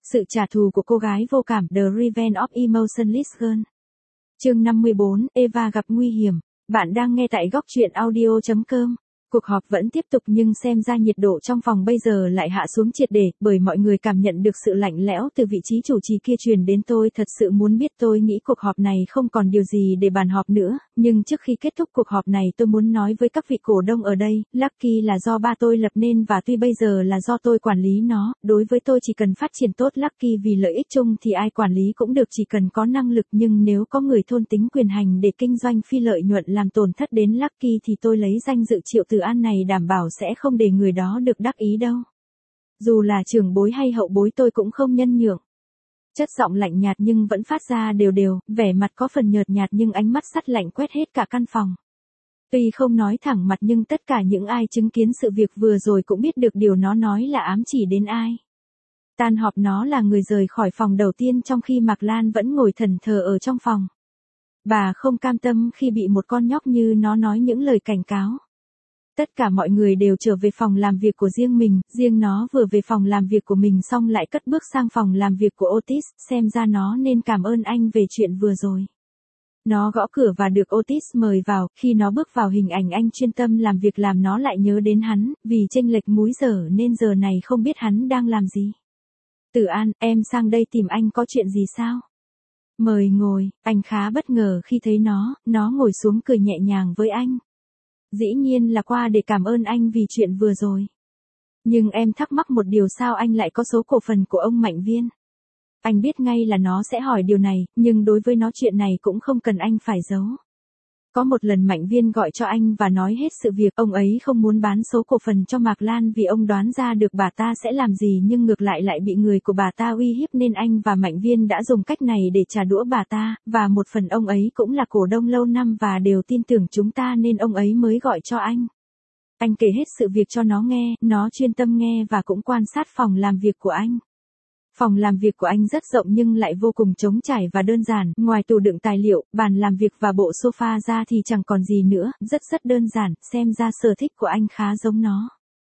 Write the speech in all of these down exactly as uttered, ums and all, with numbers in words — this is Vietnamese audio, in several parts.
Sự trả thù của cô gái vô cảm, The Revenge of Emotionless Girl. Chương năm mươi bốn, Eva gặp nguy hiểm. Bạn đang nghe tại góc truyện audio chấm com. Cuộc họp vẫn tiếp tục nhưng xem ra nhiệt độ trong phòng bây giờ lại hạ xuống triệt để, bởi mọi người cảm nhận được sự lạnh lẽo từ vị trí chủ trì kia truyền đến. Tôi thật sự muốn biết, tôi nghĩ cuộc họp này không còn điều gì để bàn họp nữa, nhưng trước khi kết thúc cuộc họp này tôi muốn nói với các vị cổ đông ở đây, Lucky là do ba tôi lập nên và tuy bây giờ là do tôi quản lý nó, đối với tôi chỉ cần phát triển tốt Lucky vì lợi ích chung thì ai quản lý cũng được, chỉ cần có năng lực, nhưng nếu có người thôn tính quyền hành để kinh doanh phi lợi nhuận làm tổn thất đến Lucky thì tôi lấy danh dự Triệu Từ An này đảm bảo sẽ không để người đó được đắc ý đâu. Dù là trưởng bối hay hậu bối tôi cũng không nhân nhượng. Chất giọng lạnh nhạt nhưng vẫn phát ra đều đều, vẻ mặt có phần nhợt nhạt nhưng ánh mắt sắt lạnh quét hết cả căn phòng. Tuy không nói thẳng mặt nhưng tất cả những ai chứng kiến sự việc vừa rồi cũng biết được điều nó nói là ám chỉ đến ai. Tan họp nó là người rời khỏi phòng đầu tiên trong khi Mạc Lan vẫn ngồi thẫn thờ ở trong phòng. Bà không cam tâm khi bị một con nhóc như nó nói những lời cảnh cáo. Tất cả mọi người đều trở về phòng làm việc của riêng mình, riêng nó vừa về phòng làm việc của mình xong lại cất bước sang phòng làm việc của Otis, xem ra nó nên cảm ơn anh về chuyện vừa rồi. Nó gõ cửa và được Otis mời vào, khi nó bước vào hình ảnh anh chuyên tâm làm việc làm nó lại nhớ đến hắn, vì chênh lệch múi giờ nên giờ này không biết hắn đang làm gì. Từ An, em sang đây tìm anh có chuyện gì sao? Mời ngồi, anh khá bất ngờ khi thấy nó, nó ngồi xuống cười nhẹ nhàng với anh. Dĩ nhiên là qua để cảm ơn anh vì chuyện vừa rồi. Nhưng em thắc mắc một điều, sao anh lại có số cổ phần của ông Mạnh Viên? Anh biết ngay là nó sẽ hỏi điều này, nhưng đối với nó chuyện này cũng không cần anh phải giấu. Có một lần Mạnh Viên gọi cho anh và nói hết sự việc, ông ấy không muốn bán số cổ phần cho Mạc Lan vì ông đoán ra được bà ta sẽ làm gì, nhưng ngược lại lại bị người của bà ta uy hiếp nên anh và Mạnh Viên đã dùng cách này để trả đũa bà ta, và một phần ông ấy cũng là cổ đông lâu năm và đều tin tưởng chúng ta nên ông ấy mới gọi cho anh. Anh kể hết sự việc cho nó nghe, nó chuyên tâm nghe và cũng quan sát phòng làm việc của anh. Phòng làm việc của anh rất rộng nhưng lại vô cùng trống trải và đơn giản, ngoài tủ đựng tài liệu, bàn làm việc và bộ sofa ra thì chẳng còn gì nữa, rất rất đơn giản, xem ra sở thích của anh khá giống nó.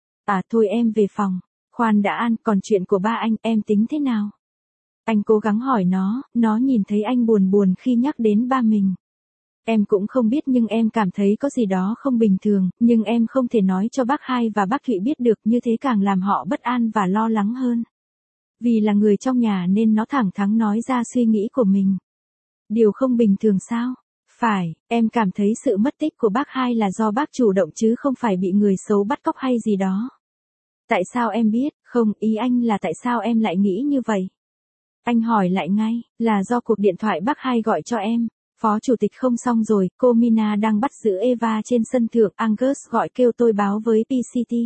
À thôi em về phòng. Khoan đã An, còn chuyện của ba anh, em tính thế nào? Anh cố gắng hỏi nó, nó nhìn thấy anh buồn buồn khi nhắc đến ba mình. Em cũng không biết nhưng em cảm thấy có gì đó không bình thường, nhưng em không thể nói cho bác Hai và bác Thụy biết được, như thế càng làm họ bất an và lo lắng hơn. Vì là người trong nhà nên nó thẳng thắn nói ra suy nghĩ của mình. Điều không bình thường sao? Phải, em cảm thấy sự mất tích của bác Hai là do bác chủ động chứ không phải bị người xấu bắt cóc hay gì đó. Tại sao em biết? Không, ý anh là tại sao em lại nghĩ như vậy? Anh hỏi lại ngay, là do cuộc điện thoại bác Hai gọi cho em. Phó chủ tịch không xong rồi, cô Mina đang bắt giữ Eva trên sân thượng, Angus gọi kêu tôi báo với pê xê tê.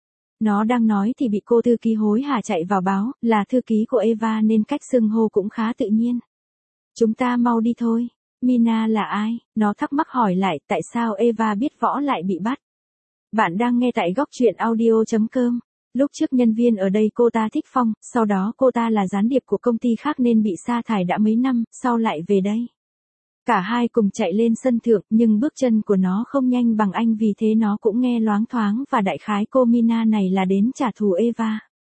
Nó đang nói thì bị cô thư ký hối hả chạy vào báo, là thư ký của Eva nên cách xưng hô cũng khá tự nhiên. Chúng ta mau đi thôi. Mina là ai? Nó thắc mắc hỏi lại, tại sao Eva biết võ lại bị bắt? Bạn đang nghe tại góc truyện audio chấm com. Lúc trước nhân viên ở đây cô ta thích Phong, sau đó cô ta là gián điệp của công ty khác nên bị sa thải đã mấy năm, sau lại về đây. Cả hai cùng chạy lên sân thượng, nhưng bước chân của nó không nhanh bằng anh, vì thế nó cũng nghe loáng thoáng và đại khái cô Mina này là đến trả thù Eva.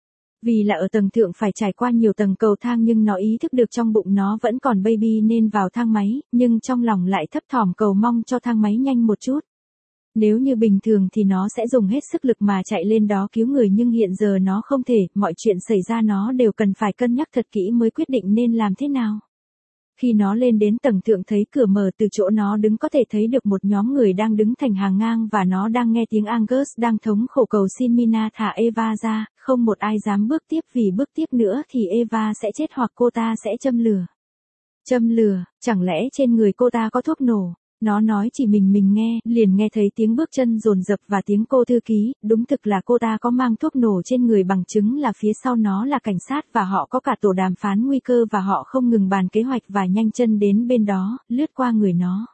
Vì là ở tầng thượng phải trải qua nhiều tầng cầu thang nhưng nó ý thức được trong bụng nó vẫn còn baby nên vào thang máy, nhưng trong lòng lại thấp thỏm cầu mong cho thang máy nhanh một chút. Nếu như bình thường thì nó sẽ dùng hết sức lực mà chạy lên đó cứu người, nhưng hiện giờ nó không thể, mọi chuyện xảy ra nó đều cần phải cân nhắc thật kỹ mới quyết định nên làm thế nào. Khi nó lên đến tầng thượng thấy cửa mở, từ chỗ nó đứng có thể thấy được một nhóm người đang đứng thành hàng ngang và nó đang nghe tiếng Angus đang thống khổ cầu xin Mina thả Eva ra, không một ai dám bước tiếp vì bước tiếp nữa thì Eva sẽ chết hoặc cô ta sẽ châm lửa. Châm lửa, chẳng lẽ trên người cô ta có thuốc nổ? Nó nói chỉ mình mình nghe, liền nghe thấy tiếng bước chân dồn dập và tiếng cô thư ký, đúng thực là cô ta có mang thuốc nổ trên người, bằng chứng là phía sau nó là cảnh sát và họ có cả tổ đàm phán nguy cơ và họ không ngừng bàn kế hoạch và nhanh chân đến bên đó, lướt qua người nó.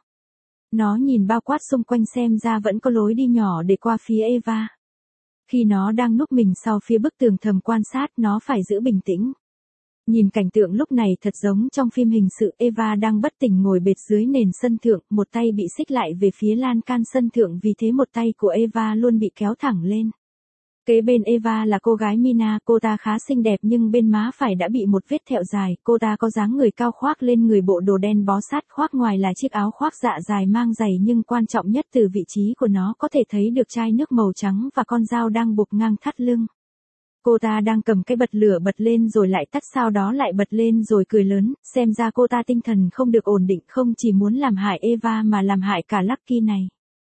Nó nhìn bao quát xung quanh xem ra vẫn có lối đi nhỏ để qua phía Eva. Khi nó đang núp mình sau phía bức tường thầm quan sát, nó phải giữ bình tĩnh. Nhìn cảnh tượng lúc này thật giống trong phim hình sự, Eva đang bất tỉnh ngồi bệt dưới nền sân thượng, một tay bị xích lại về phía lan can sân thượng, vì thế một tay của Eva luôn bị kéo thẳng lên. Kế bên Eva là cô gái Mina, cô ta khá xinh đẹp nhưng bên má phải đã bị một vết thẹo dài, cô ta có dáng người cao khoác lên người bộ đồ đen bó sát, khoác ngoài là chiếc áo khoác dạ dài mang giày nhưng quan trọng nhất từ vị trí của nó có thể thấy được chai nước màu trắng và con dao đang buộc ngang thắt lưng. Cô ta đang cầm cái bật lửa bật lên rồi lại tắt, sau đó lại bật lên rồi cười lớn, xem ra cô ta tinh thần không được ổn định, không chỉ muốn làm hại Eva mà làm hại cả Lucky này.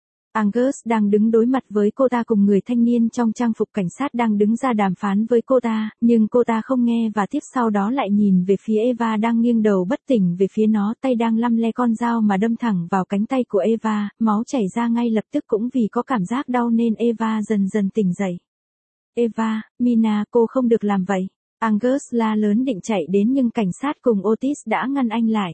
Angus đang đứng đối mặt với cô ta cùng người thanh niên trong trang phục cảnh sát đang đứng ra đàm phán với cô ta, nhưng cô ta không nghe và tiếp sau đó lại nhìn về phía Eva đang nghiêng đầu bất tỉnh về phía nó, tay đang lăm le con dao mà đâm thẳng vào cánh tay của Eva, máu chảy ra ngay lập tức, cũng vì có cảm giác đau nên Eva dần dần tỉnh dậy. Eva, Mina, cô không được làm vậy. Angus la lớn định chạy đến nhưng cảnh sát cùng Otis đã ngăn anh lại.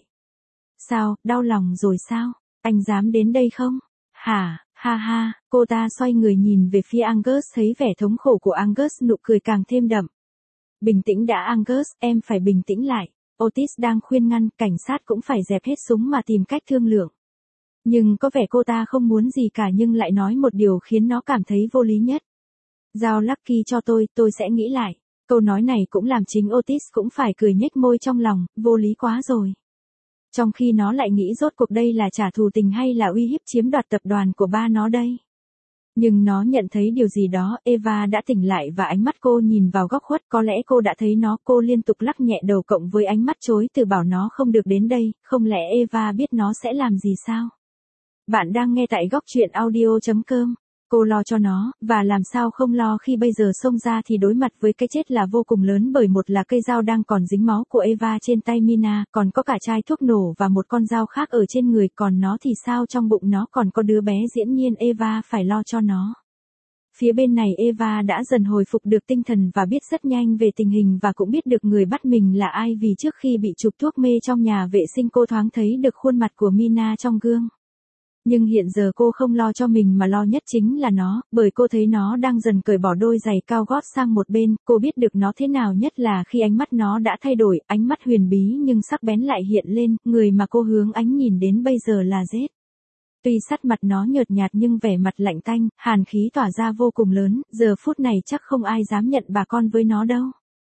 Sao, đau lòng rồi sao? Anh dám đến đây không? Hả, ha ha, cô ta xoay người nhìn về phía Angus, thấy vẻ thống khổ của Angus, nụ cười càng thêm đậm. Bình tĩnh đã Angus, em phải bình tĩnh lại. Otis đang khuyên ngăn, cảnh sát cũng phải dẹp hết súng mà tìm cách thương lượng. Nhưng có vẻ cô ta không muốn gì cả nhưng lại nói một điều khiến nó cảm thấy vô lý nhất. Giao Lucky cho tôi, tôi sẽ nghĩ lại. Câu nói này cũng làm chính Otis cũng phải cười nhếch môi trong lòng, vô lý quá rồi. Trong khi nó lại nghĩ rốt cuộc đây là trả thù tình hay là uy hiếp chiếm đoạt tập đoàn của ba nó đây. Nhưng nó nhận thấy điều gì đó, Eva đã tỉnh lại và ánh mắt cô nhìn vào góc khuất, có lẽ cô đã thấy nó, cô liên tục lắc nhẹ đầu cộng với ánh mắt chối từ bảo nó không được đến đây, không lẽ Eva biết nó sẽ làm gì sao? Bạn đang nghe tại góc truyện audio chấm com. Cô lo cho nó, và làm sao không lo khi bây giờ xông ra thì đối mặt với cái chết là vô cùng lớn, bởi một là cây dao đang còn dính máu của Eva trên tay Mina, còn có cả chai thuốc nổ và một con dao khác ở trên người, còn nó thì sao, trong bụng nó còn có đứa bé, dĩ nhiên Eva phải lo cho nó. Phía bên này Eva đã dần hồi phục được tinh thần và biết rất nhanh về tình hình và cũng biết được người bắt mình là ai, vì trước khi bị chụp thuốc mê trong nhà vệ sinh cô thoáng thấy được khuôn mặt của Mina trong gương. Nhưng hiện giờ cô không lo cho mình mà lo nhất chính là nó, bởi cô thấy nó đang dần cởi bỏ đôi giày cao gót sang một bên, cô biết được nó thế nào nhất là khi ánh mắt nó đã thay đổi, ánh mắt huyền bí nhưng sắc bén lại hiện lên, người mà cô hướng ánh nhìn đến bây giờ là Jade. Tuy sắc mặt nó nhợt nhạt nhưng vẻ mặt lạnh tanh, hàn khí tỏa ra vô cùng lớn, giờ phút này chắc không ai dám nhận bà con với nó đâu.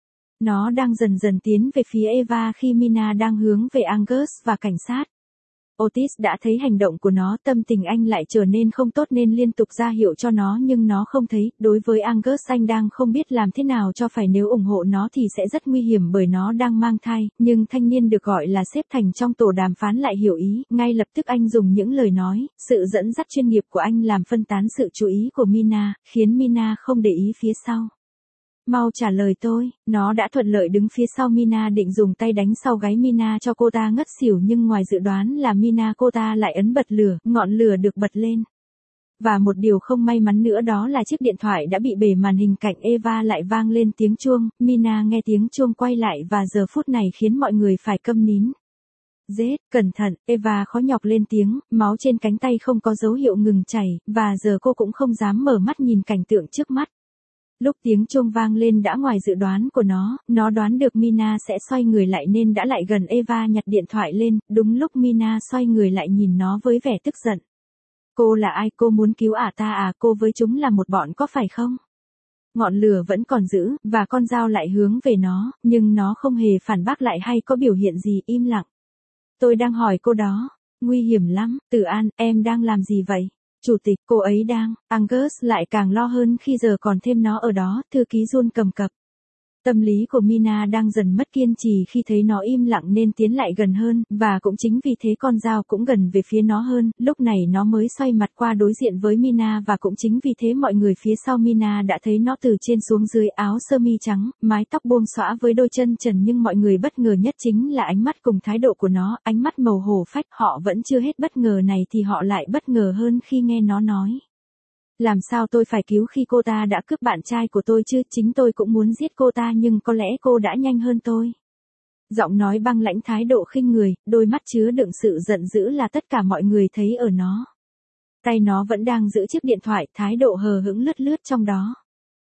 Nó đang dần dần tiến về phía Eva khi Mina đang hướng về Angus và cảnh sát. Otis đã thấy hành động của nó, tâm tình anh lại trở nên không tốt nên liên tục ra hiệu cho nó nhưng nó không thấy. Đối với Angus, anh đang không biết làm thế nào cho phải, nếu ủng hộ nó thì sẽ rất nguy hiểm bởi nó đang mang thai, nhưng thanh niên được gọi là xếp thành trong tổ đàm phán lại hiểu ý, ngay lập tức anh dùng những lời nói, sự dẫn dắt chuyên nghiệp của anh làm phân tán sự chú ý của Mina, khiến Mina không để ý phía sau. Mau trả lời tôi, nó đã thuận lợi đứng phía sau Mina định dùng tay đánh sau gáy Mina cho cô ta ngất xỉu nhưng ngoài dự đoán là Mina cô ta lại ấn bật lửa, ngọn lửa được bật lên. Và một điều không may mắn nữa đó là chiếc điện thoại đã bị bể, màn hình cạnh Eva lại vang lên tiếng chuông, Mina nghe tiếng chuông quay lại và giờ phút này khiến mọi người phải câm nín. Jade, cẩn thận, Eva khó nhọc lên tiếng, máu trên cánh tay không có dấu hiệu ngừng chảy, và giờ cô cũng không dám mở mắt nhìn cảnh tượng trước mắt. Lúc tiếng chuông vang lên đã ngoài dự đoán của nó, nó đoán được Mina sẽ xoay người lại nên đã lại gần Eva nhặt điện thoại lên, đúng lúc Mina xoay người lại nhìn nó với vẻ tức giận. Cô là ai, cô muốn cứu ả ta à, cô với chúng là một bọn có phải không? Ngọn lửa vẫn còn giữ, và con dao lại hướng về nó, nhưng nó không hề phản bác lại hay có biểu hiện gì, im lặng. Tôi đang hỏi cô đó, nguy hiểm lắm, Tử An, em đang làm gì vậy? Chủ tịch, cô ấy đang, Angus lại càng lo hơn khi giờ còn thêm nó ở đó, thư ký run cầm cập. Tâm lý của Mina đang dần mất kiên trì khi thấy nó im lặng nên tiến lại gần hơn, và cũng chính vì thế con dao cũng gần về phía nó hơn, lúc này nó mới xoay mặt qua đối diện với Mina và cũng chính vì thế mọi người phía sau Mina đã thấy nó từ trên xuống dưới, áo sơ mi trắng, mái tóc buông xõa với đôi chân trần, nhưng mọi người bất ngờ nhất chính là ánh mắt cùng thái độ của nó, ánh mắt màu hổ phách. Họ vẫn chưa hết bất ngờ này thì họ lại bất ngờ hơn khi nghe nó nói. Làm sao tôi phải cứu khi cô ta đã cướp bạn trai của tôi chứ, chính tôi cũng muốn giết cô ta nhưng có lẽ cô đã nhanh hơn tôi. Giọng nói băng lãnh, thái độ khinh người, đôi mắt chứa đựng sự giận dữ là tất cả mọi người thấy ở nó. Tay nó vẫn đang giữ chiếc điện thoại, thái độ hờ hững lướt lướt trong đó.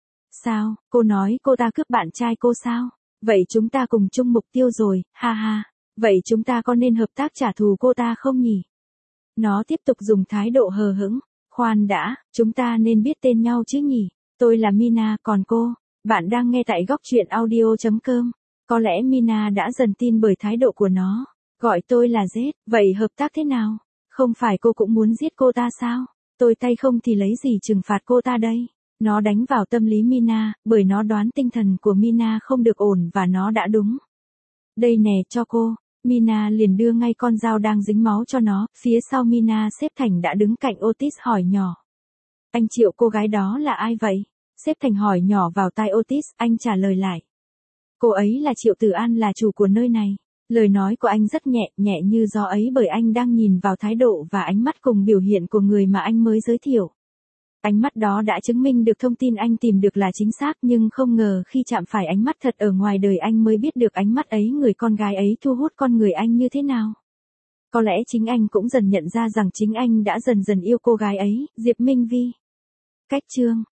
Sao, cô nói cô ta cướp bạn trai cô sao? Vậy chúng ta cùng chung mục tiêu rồi, ha ha. Vậy chúng ta có nên hợp tác trả thù cô ta không nhỉ? Nó tiếp tục dùng thái độ hờ hững. Khoan đã, chúng ta nên biết tên nhau chứ nhỉ? Tôi là Mina, còn cô? Bạn đang nghe tại góc chuyện audio chấm com. Có lẽ Mina đã dần tin bởi thái độ của nó. Gọi tôi là Z, vậy hợp tác thế nào? Không phải cô cũng muốn giết cô ta sao? Tôi tay không thì lấy gì trừng phạt cô ta đây? Nó đánh vào tâm lý Mina, bởi nó đoán tinh thần của Mina không được ổn và nó đã đúng. Đây nè cho cô. Mina liền đưa ngay con dao đang dính máu cho nó, phía sau Mina sếp Thành đã đứng cạnh Otis hỏi nhỏ. Anh Triệu, cô gái đó là ai vậy? Sếp Thành hỏi nhỏ vào tai Otis, anh trả lời lại. Cô ấy là Triệu Tử An, là chủ của nơi này. Lời nói của anh rất nhẹ, nhẹ như gió ấy bởi anh đang nhìn vào thái độ và ánh mắt cùng biểu hiện của người mà anh mới giới thiệu. Ánh mắt đó đã chứng minh được thông tin anh tìm được là chính xác, nhưng không ngờ khi chạm phải ánh mắt thật ở ngoài đời anh mới biết được ánh mắt ấy, người con gái ấy thu hút con người anh như thế nào. Có lẽ chính anh cũng dần nhận ra rằng chính anh đã dần dần yêu cô gái ấy, Diệp Minh Vi. Cách chương